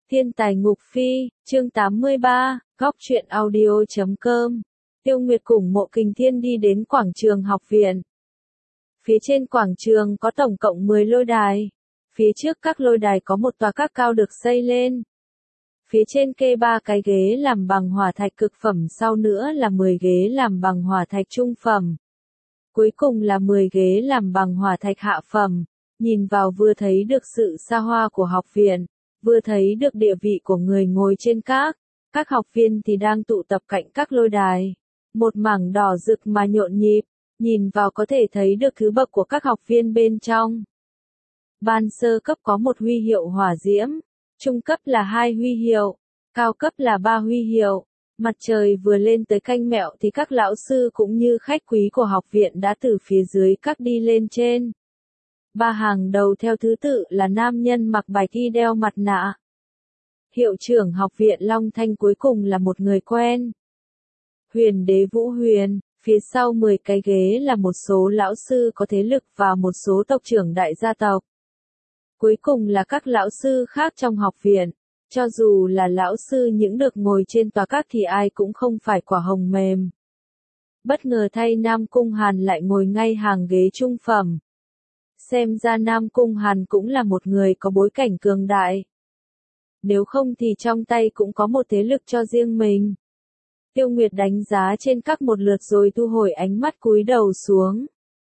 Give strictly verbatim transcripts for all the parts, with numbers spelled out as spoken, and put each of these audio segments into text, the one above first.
Thiên tài ngục phi, chương tám mươi ba, góc truyện audio chấm com. Tiêu Nguyệt cùng Mộ Kình Thiên đi đến quảng trường học viện. Phía trên quảng trường có tổng cộng mười lôi đài. Phía trước các lôi đài có một tòa các cao được xây lên. Phía trên kê ba cái ghế làm bằng hỏa thạch cực phẩm, sau nữa là mười ghế làm bằng hỏa thạch trung phẩm. Cuối cùng là mười ghế làm bằng hỏa thạch hạ phẩm. Nhìn vào vừa thấy được sự xa hoa của học viện, vừa thấy được địa vị của người ngồi trên các. Các học viên thì đang tụ tập cạnh các lôi đài. Một mảng đỏ rực mà nhộn nhịp, nhìn vào có thể thấy được thứ bậc của các học viên bên trong. Ban sơ cấp có một huy hiệu hỏa diễm, trung cấp là hai huy hiệu, cao cấp là ba huy hiệu. Mặt trời vừa lên tới canh mẹo thì các lão sư cũng như khách quý của học viện đã từ phía dưới các đi lên trên. Ba hàng đầu theo thứ tự là nam nhân mặc bạch y đeo mặt nạ. Hiệu trưởng học viện Long Thanh cuối cùng là một người quen. Huyền đế Vũ Huyền, phía sau mười cái ghế là một số lão sư có thế lực và một số tộc trưởng đại gia tộc. Cuối cùng là các lão sư khác trong học viện. Cho dù là lão sư những được ngồi trên tòa các thì ai cũng không phải quả hồng mềm. Bất ngờ thay Nam Cung Hàn lại ngồi ngay hàng ghế trung phẩm. Xem ra Nam Cung Hàn cũng là một người có bối cảnh cường đại. Nếu không thì trong tay cũng có một thế lực cho riêng mình. Tiêu Nguyệt đánh giá trên các một lượt rồi thu hồi ánh mắt cúi đầu xuống.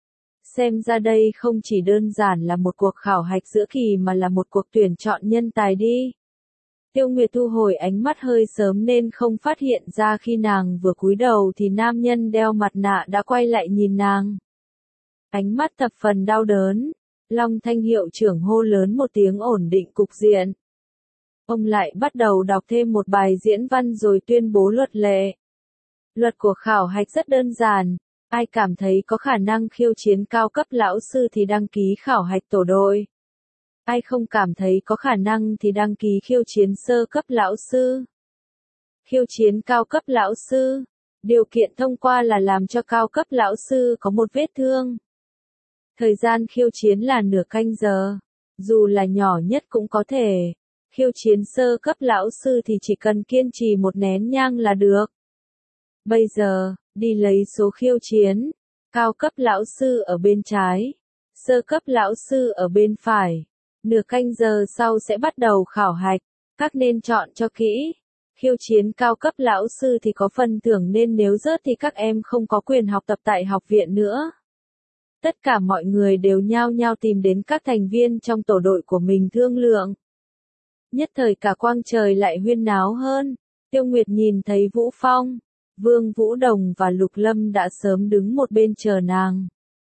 Xem ra đây không chỉ đơn giản là một cuộc khảo hạch giữa kỳ mà là một cuộc tuyển chọn nhân tài đi. Tiêu Nguyệt thu hồi ánh mắt hơi sớm nên không phát hiện ra khi nàng vừa cúi đầu thì nam nhân đeo mặt nạ đã quay lại nhìn nàng. Ánh mắt thập phần đau đớn, Long Thanh hiệu trưởng hô lớn một tiếng ổn định cục diện. Ông lại bắt đầu đọc thêm một bài diễn văn rồi tuyên bố luật lệ. Luật của khảo hạch rất đơn giản, ai cảm thấy có khả năng khiêu chiến cao cấp lão sư thì đăng ký khảo hạch tổ đội. Ai không cảm thấy có khả năng thì đăng ký khiêu chiến sơ cấp lão sư. Khiêu chiến cao cấp lão sư, điều kiện thông qua là làm cho cao cấp lão sư có một vết thương. Thời gian khiêu chiến là nửa canh giờ, dù là nhỏ nhất cũng có thể. Khiêu chiến sơ cấp lão sư thì chỉ cần kiên trì một nén nhang là được. Bây giờ, đi lấy số khiêu chiến. Cao cấp lão sư ở bên trái, sơ cấp lão sư ở bên phải. Nửa canh giờ sau sẽ bắt đầu khảo hạch, các nên chọn cho kỹ. Khiêu chiến cao cấp lão sư thì có phần thưởng nên nếu rớt thì các em không có quyền học tập tại học viện nữa. Tất cả mọi người đều nhao nhao tìm đến các thành viên trong tổ đội của mình thương lượng. Nhất thời cả quang trời lại huyên náo hơn. Tiêu Nguyệt nhìn thấy Vũ Phong, Vương Vũ Đồng và Lục Lâm đã sớm đứng một bên chờ nàng.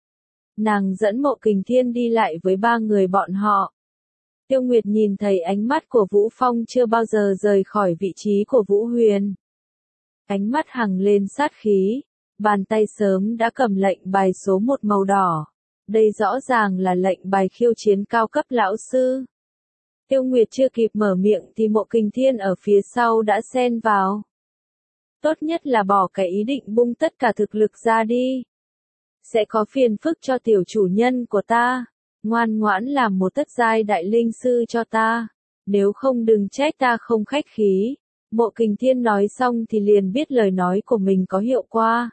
Nàng dẫn Mộ Kình Thiên đi lại với ba người bọn họ. Tiêu Nguyệt nhìn thấy ánh mắt của Vũ Phong chưa bao giờ rời khỏi vị trí của Vũ Huyền. Ánh mắt hằng lên sát khí, bàn tay sớm đã cầm lệnh bài số một màu đỏ. Đây rõ ràng là lệnh bài khiêu chiến cao cấp lão sư. Tiêu Nguyệt chưa kịp mở miệng thì Mộ Kình Thiên ở phía sau đã xen vào. Tốt nhất là bỏ cái ý định bung tất cả thực lực ra đi. Sẽ có phiền phức cho tiểu chủ nhân của ta. Ngoan ngoãn làm một thất giai đại linh sư cho ta. Nếu không đừng trách ta không khách khí. Mộ Kình Thiên nói xong thì liền biết lời nói của mình có hiệu quả.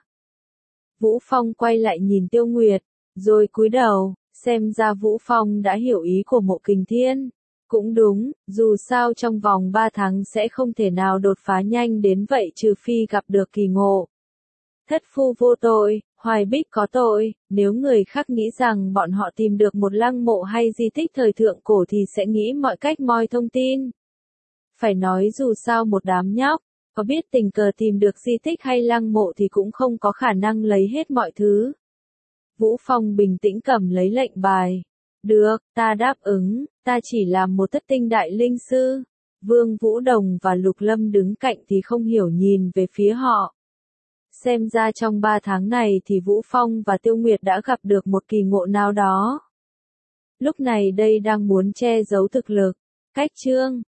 Vũ Phong quay lại nhìn Tiêu Nguyệt, rồi cúi đầu, xem ra Vũ Phong đã hiểu ý của Mộ Kình Thiên. Cũng đúng, dù sao trong vòng ba tháng sẽ không thể nào đột phá nhanh đến vậy trừ phi gặp được kỳ ngộ. Thất phu vô tội, Hoài Bích có tội, nếu người khác nghĩ rằng bọn họ tìm được một lăng mộ hay di tích thời thượng cổ thì sẽ nghĩ mọi cách moi thông tin. Phải nói dù sao một đám nhóc, có biết tình cờ tìm được di tích hay lăng mộ thì cũng không có khả năng lấy hết mọi thứ. Vũ Phong bình tĩnh cầm lấy lệnh bài. Được, ta đáp ứng, ta chỉ làm một thất tinh đại linh sư. Vương Vũ Đồng và Lục Lâm đứng cạnh thì không hiểu nhìn về phía họ. Xem ra trong ba tháng này thì Vũ Phong và Tiêu Nguyệt đã gặp được một kỳ ngộ nào đó. Lúc này đây đang muốn che giấu thực lực. Cách chương